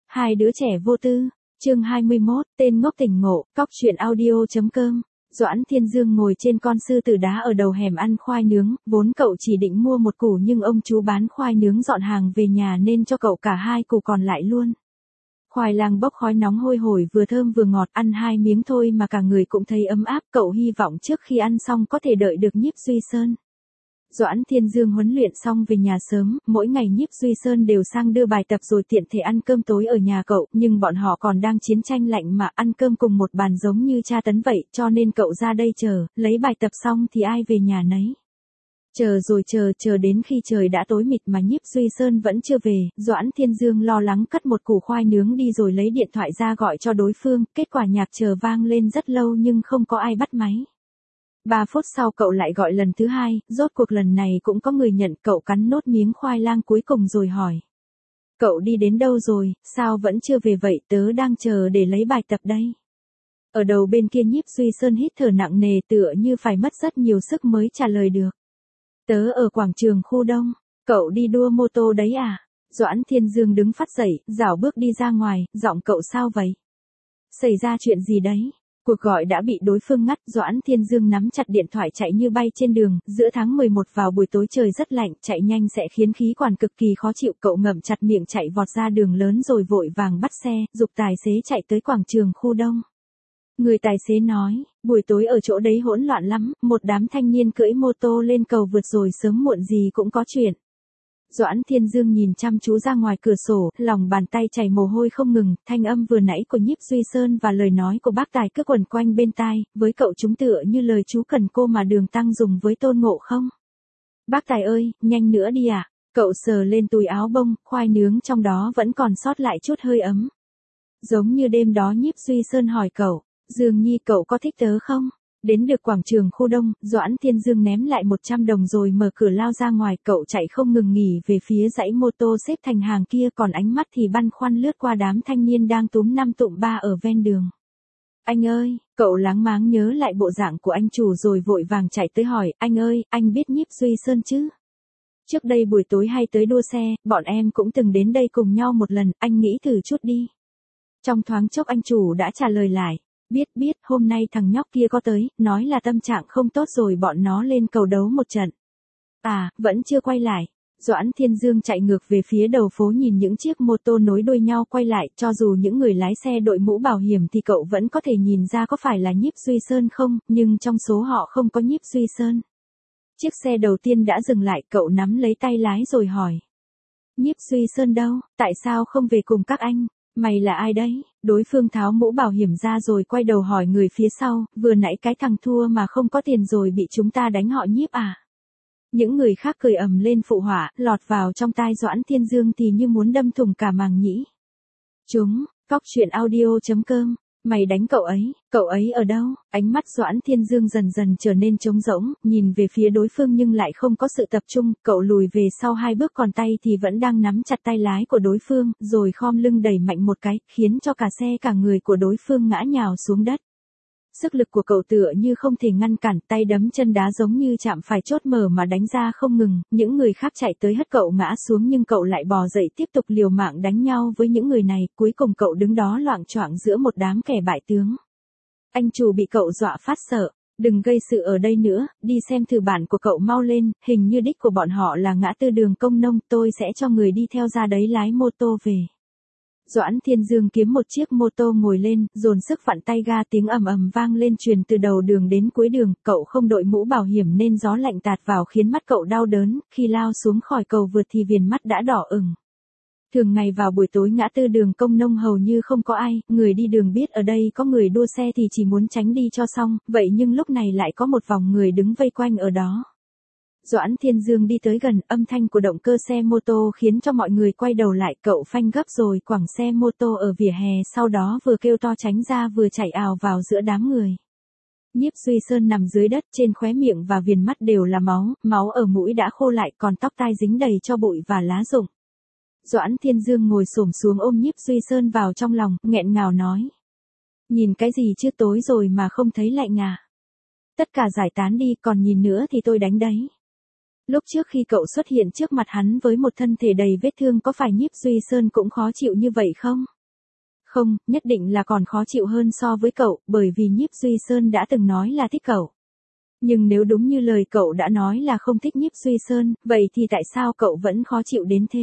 Hai đứa trẻ vô tư, chương 21, tên ngốc tỉnh ngộ, cóc truyện audio.com. Doãn Thiên Dương ngồi trên con sư tử đá ở đầu hẻm ăn khoai nướng, vốn cậu chỉ định mua một củ nhưng ông chú bán khoai nướng dọn hàng về nhà nên cho cậu cả hai củ còn lại luôn. Khoai lang bốc khói nóng hôi hổi vừa thơm vừa ngọt, ăn hai miếng thôi mà cả người cũng thấy ấm áp, cậu hy vọng trước khi ăn xong có thể đợi được Nhiếp Duy Sơn. Doãn Thiên Dương huấn luyện xong về nhà sớm, mỗi ngày Nhiếp Duy Sơn đều sang đưa bài tập rồi tiện thể ăn cơm tối ở nhà cậu, nhưng bọn họ còn đang chiến tranh lạnh mà ăn cơm cùng một bàn giống như tra tấn vậy, cho nên cậu ra đây chờ, lấy bài tập xong thì ai về nhà nấy. Chờ rồi chờ đến khi trời đã tối mịt mà Nhiếp Duy Sơn vẫn chưa về, Doãn Thiên Dương lo lắng cất một củ khoai nướng đi rồi lấy điện thoại ra gọi cho đối phương, kết quả nhạc chờ vang lên rất lâu nhưng không có ai bắt máy. 3 phút sau cậu lại gọi lần thứ hai, rốt cuộc lần này cũng có người nhận, cậu cắn nốt miếng khoai lang cuối cùng rồi hỏi. Cậu đi đến đâu rồi, sao vẫn chưa về vậy, tớ đang chờ để lấy bài tập đây. Ở đầu bên kia Nhiếp Duy Sơn hít thở nặng nề tựa như phải mất rất nhiều sức mới trả lời được. Tớ ở quảng trường khu đông, cậu đi đua mô tô đấy à? Doãn Thiên Dương đứng phắt dậy, rảo bước đi ra ngoài, giọng cậu sao vậy? Xảy ra chuyện gì đấy? Cuộc gọi đã bị đối phương ngắt, Doãn Thiên Dương nắm chặt điện thoại chạy như bay trên đường, giữa tháng 11 vào buổi tối trời rất lạnh, chạy nhanh sẽ khiến khí quản cực kỳ khó chịu, cậu ngậm chặt miệng chạy vọt ra đường lớn rồi vội vàng bắt xe, giục tài xế chạy tới quảng trường khu đông. Người tài xế nói, buổi tối ở chỗ đấy hỗn loạn lắm, một đám thanh niên cưỡi mô tô lên cầu vượt rồi sớm muộn gì cũng có chuyện. Doãn Thiên Dương nhìn chăm chú ra ngoài cửa sổ, lòng bàn tay chảy mồ hôi không ngừng, thanh âm vừa nãy của Nhiếp Duy Sơn và lời nói của bác Tài cứ quẩn quanh bên tai, với cậu chúng tựa như lời chú cần cô mà Đường Tăng dùng với Tôn Ngộ Không. Bác Tài ơi, nhanh nữa đi ạ. Cậu sờ lên túi áo bông, khoai nướng trong đó vẫn còn sót lại chút hơi ấm. Giống như đêm đó Nhiếp Duy Sơn hỏi cậu, Dương Nhi cậu có thích tớ không? Đến được quảng trường khu đông, Doãn Thiên Dương ném lại 100 đồng rồi mở cửa lao ra ngoài, cậu chạy không ngừng nghỉ về phía dãy mô tô xếp thành hàng kia, còn ánh mắt thì băn khoăn lướt qua đám thanh niên đang túm năm tụm ba ở ven đường. Anh ơi, cậu láng máng nhớ lại bộ dạng của anh chủ rồi vội vàng chạy tới hỏi, anh ơi, anh biết Nhiếp Duy Sơn chứ? Trước đây buổi tối hay tới đua xe, bọn em cũng từng đến đây cùng nhau một lần, anh nghĩ thử chút đi. Trong thoáng chốc anh chủ đã trả lời lại. Biết, hôm nay thằng nhóc kia có tới, nói là tâm trạng không tốt rồi bọn nó lên cầu đấu một trận. À, vẫn chưa quay lại. Doãn Thiên Dương chạy ngược về phía đầu phố nhìn những chiếc mô tô nối đuôi nhau quay lại, cho dù những người lái xe đội mũ bảo hiểm thì cậu vẫn có thể nhìn ra có phải là Nhiếp Duy Sơn không, nhưng trong số họ không có Nhiếp Duy Sơn. Chiếc xe đầu tiên đã dừng lại, cậu nắm lấy tay lái rồi hỏi. Nhiếp Duy Sơn đâu, tại sao không về cùng các anh? Mày là ai đấy? Đối phương tháo mũ bảo hiểm ra rồi quay đầu hỏi người phía sau, vừa nãy cái thằng thua mà không có tiền rồi bị chúng ta đánh họ Nhiếp à? Những người khác cười ầm lên phụ họa, lọt vào trong tai Doãn Thiên Dương thì như muốn đâm thủng cả màng nhĩ. Cóc truyện audio.com. Mày đánh cậu ấy ở đâu? Ánh mắt Doãn Thiên Dương dần dần trở nên trống rỗng, nhìn về phía đối phương nhưng lại không có sự tập trung, cậu lùi về sau 2 bước còn tay thì vẫn đang nắm chặt tay lái của đối phương, rồi khom lưng đẩy mạnh một cái, khiến cho cả xe cả người của đối phương ngã nhào xuống đất. Sức lực của cậu tựa như không thể ngăn cản, tay đấm chân đá giống như chạm phải chốt mở mà đánh ra không ngừng, những người khác chạy tới hất cậu ngã xuống nhưng cậu lại bò dậy tiếp tục liều mạng đánh nhau với những người này, cuối cùng cậu đứng đó loạng choạng giữa một đám kẻ bại tướng. Anh chủ bị cậu dọa phát sợ, đừng gây sự ở đây nữa, đi xem thử bản của cậu mau lên, hình như đích của bọn họ là ngã tư đường Công Nông, tôi sẽ cho người đi theo ra đấy lái mô tô về. Doãn Thiên Dương kiếm một chiếc mô tô ngồi lên, dồn sức vặn tay ga, tiếng ầm ầm vang lên truyền từ đầu đường đến cuối đường, cậu không đội mũ bảo hiểm nên gió lạnh tạt vào khiến mắt cậu đau đớn, khi lao xuống khỏi cầu vượt thì viền mắt đã đỏ ửng. Thường ngày vào buổi tối ngã tư đường Công Nông hầu như không có ai, người đi đường biết ở đây có người đua xe thì chỉ muốn tránh đi cho xong, vậy nhưng lúc này lại có một vòng người đứng vây quanh ở đó. Doãn Thiên Dương đi tới gần, âm thanh của động cơ xe mô tô khiến cho mọi người quay đầu lại, cậu phanh gấp rồi quẳng xe mô tô ở vỉa hè, sau đó vừa kêu to tránh ra vừa chạy ào vào giữa đám người. Nhiếp Duy Sơn nằm dưới đất, trên khóe miệng và viền mắt đều là máu ở mũi đã khô lại, còn tóc tai dính đầy cho bụi và lá rụng. Doãn Thiên Dương ngồi xổm xuống ôm Nhiếp Duy Sơn vào trong lòng, nghẹn ngào nói. Nhìn cái gì chứ, tối rồi mà không thấy lạnh à? Tất cả giải tán đi, còn nhìn nữa thì tôi đánh đấy. Lúc trước khi cậu xuất hiện trước mặt hắn với một thân thể đầy vết thương có phải Nhiếp Duy Sơn cũng khó chịu như vậy không? Không, nhất định là còn khó chịu hơn so với cậu, bởi vì Nhiếp Duy Sơn đã từng nói là thích cậu. Nhưng nếu đúng như lời cậu đã nói là không thích Nhiếp Duy Sơn, vậy thì tại sao cậu vẫn khó chịu đến thế?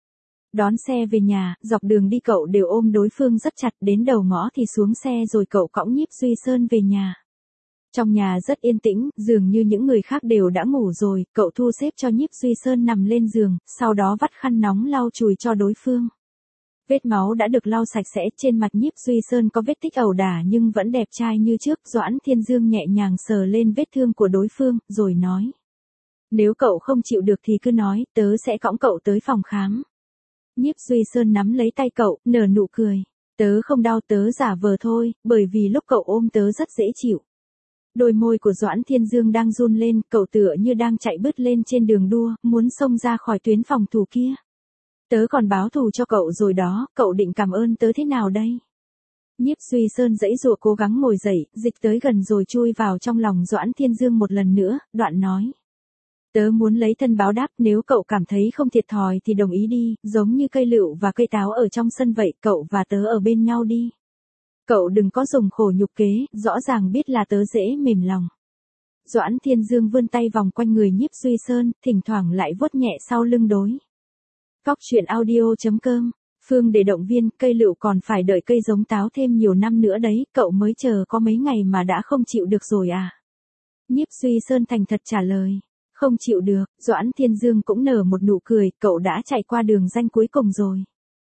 Đón xe về nhà, dọc đường đi cậu đều ôm đối phương rất chặt, đến đầu ngõ thì xuống xe rồi cậu cõng Nhiếp Duy Sơn về nhà. Trong nhà rất yên tĩnh, dường như những người khác đều đã ngủ rồi, cậu thu xếp cho Nhiếp Duy Sơn nằm lên giường, sau đó vắt khăn nóng lau chùi cho đối phương. Vết máu đã được lau sạch sẽ, trên mặt Nhiếp Duy Sơn có vết tích ẩu đả nhưng vẫn đẹp trai như trước. Doãn Thiên Dương nhẹ nhàng sờ lên vết thương của đối phương, rồi nói. Nếu cậu không chịu được thì cứ nói, tớ sẽ cõng cậu tới phòng khám. Nhiếp Duy Sơn nắm lấy tay cậu, nở nụ cười. Tớ không đau, tớ giả vờ thôi, bởi vì lúc cậu ôm tớ rất dễ chịu. Đôi môi của Doãn Thiên Dương đang run lên, cậu tựa như đang chạy bứt lên trên đường đua, muốn xông ra khỏi tuyến phòng thủ kia. Tớ còn báo thù cho cậu rồi đó, cậu định cảm ơn tớ thế nào đây? Nhiếp Duy Sơn giãy giụa cố gắng ngồi dậy, dịch tới gần rồi chui vào trong lòng Doãn Thiên Dương một lần nữa, đoạn nói. Tớ muốn lấy thân báo đáp, nếu cậu cảm thấy không thiệt thòi thì đồng ý đi, giống như cây lựu và cây táo ở trong sân vậy, cậu và tớ ở bên nhau đi. Cậu đừng có dùng khổ nhục kế, rõ ràng biết là tớ dễ mềm lòng. Doãn Thiên Dương vươn tay vòng quanh người Nhiếp Duy Sơn, thỉnh thoảng lại vuốt nhẹ sau lưng đối. Cóc truyện audio.com, Phương để động viên, cây lựu còn phải đợi cây giống táo thêm nhiều năm nữa đấy, cậu mới chờ có mấy ngày mà đã không chịu được rồi à? Nhiếp Duy Sơn thành thật trả lời. Không chịu được, Doãn Thiên Dương cũng nở một nụ cười, cậu đã chạy qua đường ranh cuối cùng rồi.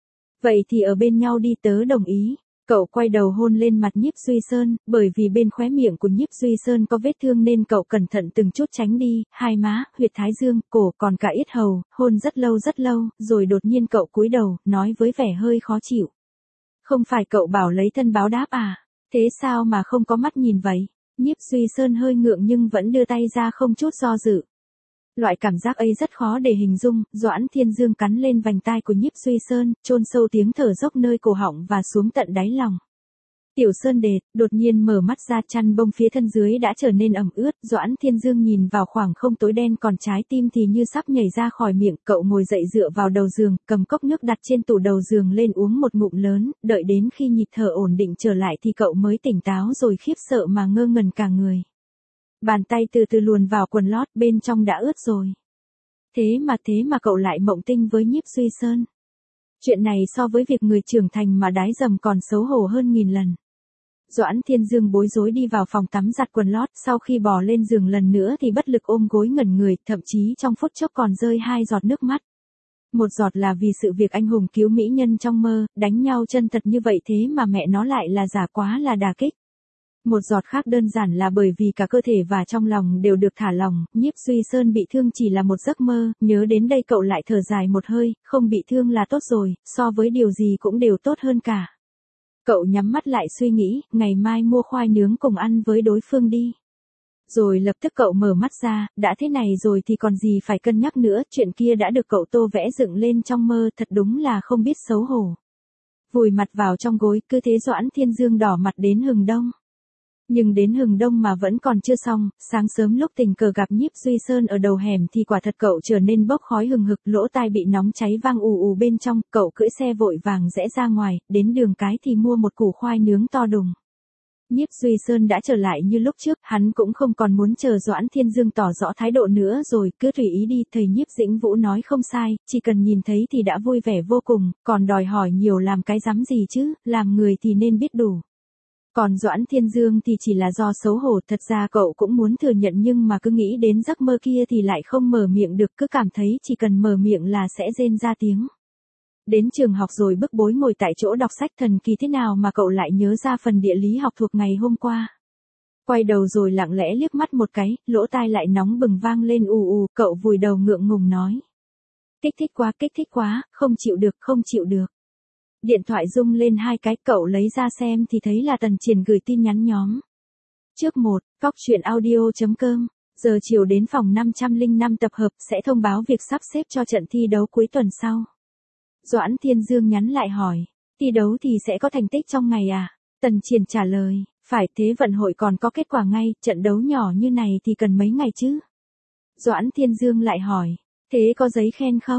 Vậy thì ở bên nhau đi, tớ đồng ý. Cậu quay đầu hôn lên mặt Nhiếp Duy Sơn, bởi vì bên khóe miệng của Nhiếp Duy Sơn có vết thương nên cậu cẩn thận từng chút tránh đi, hai má, huyệt thái dương, cổ còn cả yết hầu, hôn rất lâu, rồi đột nhiên cậu cúi đầu, nói với vẻ hơi khó chịu. Không phải cậu bảo lấy thân báo đáp à? Thế sao mà không có mắt nhìn vậy? Nhiếp Duy Sơn hơi ngượng nhưng vẫn đưa tay ra không chút do dự. Loại cảm giác ấy rất khó để hình dung, Doãn Thiên Dương cắn lên vành tai của Nhiếp Duy Sơn, chôn sâu tiếng thở dốc nơi cổ họng và xuống tận đáy lòng. Tiểu Sơn Đệt, đột nhiên mở mắt ra, chăn bông phía thân dưới đã trở nên ẩm ướt, Doãn Thiên Dương nhìn vào khoảng không tối đen, còn trái tim thì như sắp nhảy ra khỏi miệng, cậu ngồi dậy dựa vào đầu giường, cầm cốc nước đặt trên tủ đầu giường lên uống một ngụm lớn, đợi đến khi nhịp thở ổn định trở lại thì cậu mới tỉnh táo rồi khiếp sợ mà ngơ ngẩn cả người. Bàn tay từ từ luồn vào quần lót, bên trong đã ướt rồi. Thế mà cậu lại mộng tinh với Nhiếp Duy Sơn. Chuyện này so với việc người trưởng thành mà đái dầm còn xấu hổ hơn nghìn lần. Doãn Thiên Dương bối rối đi vào phòng tắm giặt quần lót, sau khi bò lên giường lần nữa thì bất lực ôm gối ngẩn người, thậm chí trong phút chốc còn rơi 2 giọt nước mắt. Một giọt là vì sự việc anh hùng cứu mỹ nhân trong mơ, đánh nhau chân thật như vậy thế mà mẹ nó lại là giả, quá là đả kích. Một giọt khác đơn giản là bởi vì cả cơ thể và trong lòng đều được thả lỏng, Nhiếp Duy Sơn bị thương chỉ là một giấc mơ, nhớ đến đây cậu lại thở dài một hơi, không bị thương là tốt rồi, so với điều gì cũng đều tốt hơn cả. Cậu nhắm mắt lại suy nghĩ, ngày mai mua khoai nướng cùng ăn với đối phương đi. Rồi lập tức cậu mở mắt ra, đã thế này rồi thì còn gì phải cân nhắc nữa, chuyện kia đã được cậu tô vẽ dựng lên trong mơ, thật đúng là không biết xấu hổ. Vùi mặt vào trong gối, cứ thế Doãn Thiên Dương đỏ mặt đến hừng đông. Nhưng đến hừng đông mà vẫn còn chưa xong, sáng sớm lúc tình cờ gặp Nhiếp Duy Sơn ở đầu hẻm thì quả thật cậu trở nên bốc khói hừng hực, lỗ tai bị nóng cháy vang ù ù bên trong, cậu cưỡi xe vội vàng rẽ ra ngoài, đến đường cái thì mua một củ khoai nướng to đùng. Nhiếp Duy Sơn đã trở lại như lúc trước, hắn cũng không còn muốn chờ Doãn Thiên Dương tỏ rõ thái độ nữa rồi, cứ tùy ý đi, thầy Nhiếp Dĩnh Vũ nói không sai, chỉ cần nhìn thấy thì đã vui vẻ vô cùng, còn đòi hỏi nhiều làm cái rắm gì chứ, làm người thì nên biết đủ. Còn Doãn Thiên Dương thì chỉ là do xấu hổ, thật ra cậu cũng muốn thừa nhận nhưng mà cứ nghĩ đến giấc mơ kia thì lại không mở miệng được, cứ cảm thấy chỉ cần mở miệng là sẽ rên ra tiếng. Đến trường học rồi bức bối ngồi tại chỗ đọc sách, thần kỳ thế nào mà cậu lại nhớ ra phần địa lý học thuộc ngày hôm qua. Quay đầu rồi lặng lẽ liếc mắt một cái, lỗ tai lại nóng bừng vang lên ù ù, cậu vùi đầu ngượng ngùng nói. Kích thích quá, không chịu được. Điện thoại rung lên 2 cái, cậu lấy ra xem thì thấy là Tần Triển gửi tin nhắn nhóm. Trước 1, Cóc truyện audio.com, giờ chiều đến phòng 505 tập hợp sẽ thông báo việc sắp xếp cho trận thi đấu cuối tuần sau. Doãn Thiên Dương nhắn lại hỏi, thi đấu thì sẽ có thành tích trong ngày à? Tần Triển trả lời, phải, thế vận hội còn có kết quả ngay, trận đấu nhỏ như này thì cần mấy ngày chứ? Doãn Thiên Dương lại hỏi, thế có giấy khen không?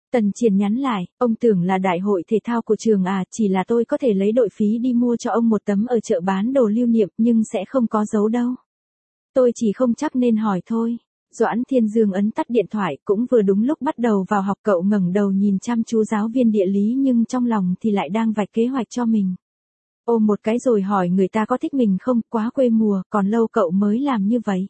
Tần Triển nhắn lại, ông tưởng là đại hội thể thao của trường à, chỉ là tôi có thể lấy đội phí đi mua cho ông một tấm ở chợ bán đồ lưu niệm nhưng sẽ không có dấu đâu. Tôi chỉ không chắc nên hỏi thôi. Doãn Thiên Dương ấn tắt điện thoại, cũng vừa đúng lúc bắt đầu vào học. Cậu ngẩng đầu nhìn chăm chú giáo viên địa lý nhưng trong lòng thì lại đang vạch kế hoạch cho mình. Ôm một cái rồi hỏi người ta có thích mình không, quá quê mùa, còn lâu cậu mới làm như vậy.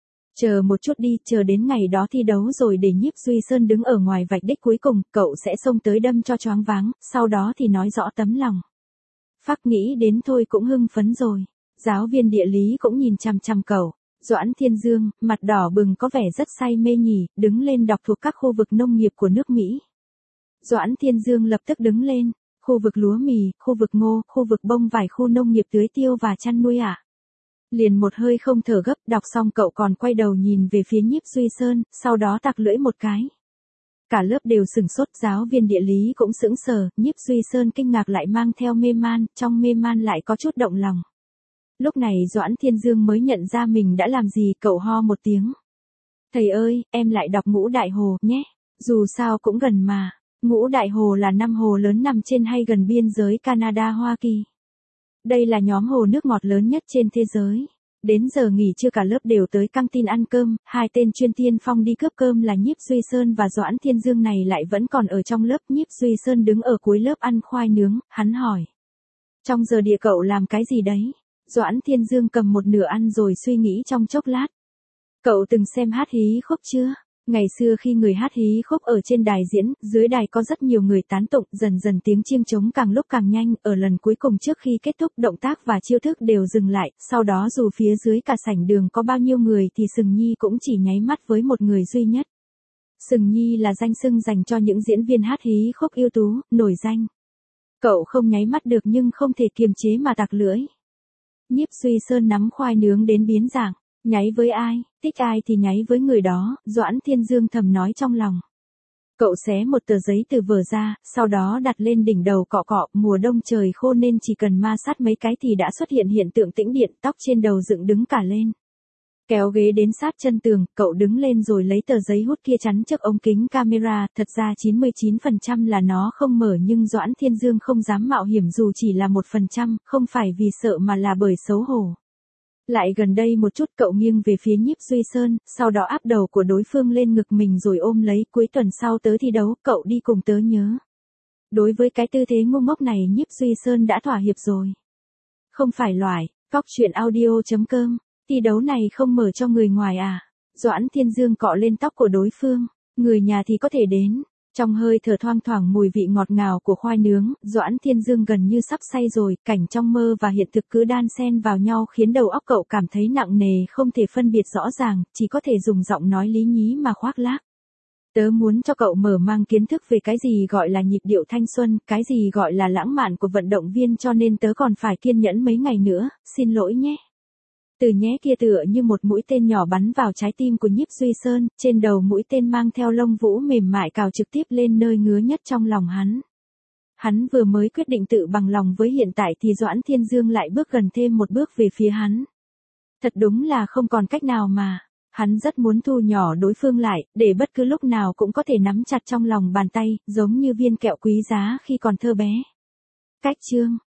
Chờ một chút đi, chờ đến ngày đó thi đấu rồi để Nhiếp Duy Sơn đứng ở ngoài vạch đích cuối cùng, cậu sẽ xông tới đâm cho choáng váng, sau đó thì nói rõ tấm lòng. Phác nghĩ đến thôi cũng hưng phấn rồi. Giáo viên địa lý cũng nhìn chằm chằm cậu. Doãn Thiên Dương, mặt đỏ bừng có vẻ rất say mê nhỉ, đứng lên đọc thuộc các khu vực nông nghiệp của nước Mỹ. Doãn Thiên Dương lập tức đứng lên, khu vực lúa mì, khu vực ngô, khu vực bông vải, khu nông nghiệp tưới tiêu và chăn nuôi ạ. Liền một hơi không thở gấp, đọc xong cậu còn quay đầu nhìn về phía Nhiếp Duy Sơn, sau đó tặc lưỡi một cái. Cả lớp đều sửng sốt, giáo viên địa lý cũng sững sờ, Nhiếp Duy Sơn kinh ngạc lại mang theo mê man, trong mê man lại có chút động lòng. Lúc này Doãn Thiên Dương mới nhận ra mình đã làm gì, cậu ho một tiếng. Thầy ơi, em lại đọc Ngũ Đại Hồ, nhé, dù sao cũng gần mà. Ngũ Đại Hồ là 5 hồ lớn nằm trên hay gần biên giới Canada Hoa Kỳ. Đây là nhóm hồ nước ngọt lớn nhất trên thế giới. Đến giờ nghỉ trưa cả lớp đều tới căng tin ăn cơm, hai tên chuyên tiên phong đi cướp cơm là Nhiếp Duy Sơn và Doãn Thiên Dương này lại vẫn còn ở trong lớp. Nhiếp Duy Sơn đứng ở cuối lớp ăn khoai nướng, hắn hỏi. Trong giờ địa cậu làm cái gì đấy? Doãn Thiên Dương cầm một nửa ăn rồi suy nghĩ trong chốc lát. Cậu từng xem hát hí khúc chưa? Ngày xưa khi người hát hí khúc ở trên đài diễn, dưới đài có rất nhiều người tán tụng, dần dần tiếng chiêng trống càng lúc càng nhanh, ở lần cuối cùng trước khi kết thúc động tác và chiêu thức đều dừng lại, sau đó dù phía dưới cả sảnh đường có bao nhiêu người thì Sừng Nhi cũng chỉ nháy mắt với một người duy nhất. Sừng Nhi là danh xưng dành cho những diễn viên hát hí khúc ưu tú, nổi danh. Cậu không nháy mắt được nhưng không thể kiềm chế mà tặc lưỡi. Nhiếp Duy Sơn nắm khoai nướng đến biến dạng. Nháy với ai, thích ai thì nháy với người đó, Doãn Thiên Dương thầm nói trong lòng. Cậu xé một tờ giấy từ vở ra, sau đó đặt lên đỉnh đầu cọ cọ, mùa đông trời khô nên chỉ cần ma sát mấy cái thì đã xuất hiện hiện tượng tĩnh điện, tóc trên đầu dựng đứng cả lên. Kéo ghế đến sát chân tường, cậu đứng lên rồi lấy tờ giấy hút kia chắn trước ống kính camera, thật ra 99% là nó không mở nhưng Doãn Thiên Dương không dám mạo hiểm dù chỉ là 1%, không phải vì sợ mà là bởi xấu hổ. Lại gần đây một chút, cậu nghiêng về phía Nhiếp Duy Sơn, sau đó áp đầu của đối phương lên ngực mình rồi ôm lấy, cuối tuần sau tớ thi đấu, cậu đi cùng tớ nhớ. Đối với cái tư thế ngu ngốc này Nhiếp Duy Sơn đã thỏa hiệp rồi. Không phải loại, Cóc Truyện Audio.com, thi đấu này không mở cho người ngoài à? Doãn Thiên Dương cọ lên tóc của đối phương, người nhà thì có thể đến. Trong hơi thở thoang thoảng mùi vị ngọt ngào của khoai nướng, Doãn Thiên Dương gần như sắp say rồi, cảnh trong mơ và hiện thực cứ đan xen vào nhau khiến đầu óc cậu cảm thấy nặng nề không thể phân biệt rõ ràng, chỉ có thể dùng giọng nói lý nhí mà khoác lác. Tớ muốn cho cậu mở mang kiến thức về cái gì gọi là nhịp điệu thanh xuân, cái gì gọi là lãng mạn của vận động viên cho nên tớ còn phải kiên nhẫn mấy ngày nữa, xin lỗi nhé. Từ nhé kia tựa như một mũi tên nhỏ bắn vào trái tim của Nhiếp Duy Sơn, trên đầu mũi tên mang theo lông vũ mềm mại cào trực tiếp lên nơi ngứa nhất trong lòng hắn. Hắn vừa mới quyết định tự bằng lòng với hiện tại thì Doãn Thiên Dương lại bước gần thêm một bước về phía hắn. Thật đúng là không còn cách nào mà. Hắn rất muốn thu nhỏ đối phương lại, để bất cứ lúc nào cũng có thể nắm chặt trong lòng bàn tay, giống như viên kẹo quý giá khi còn thơ bé. Cách chương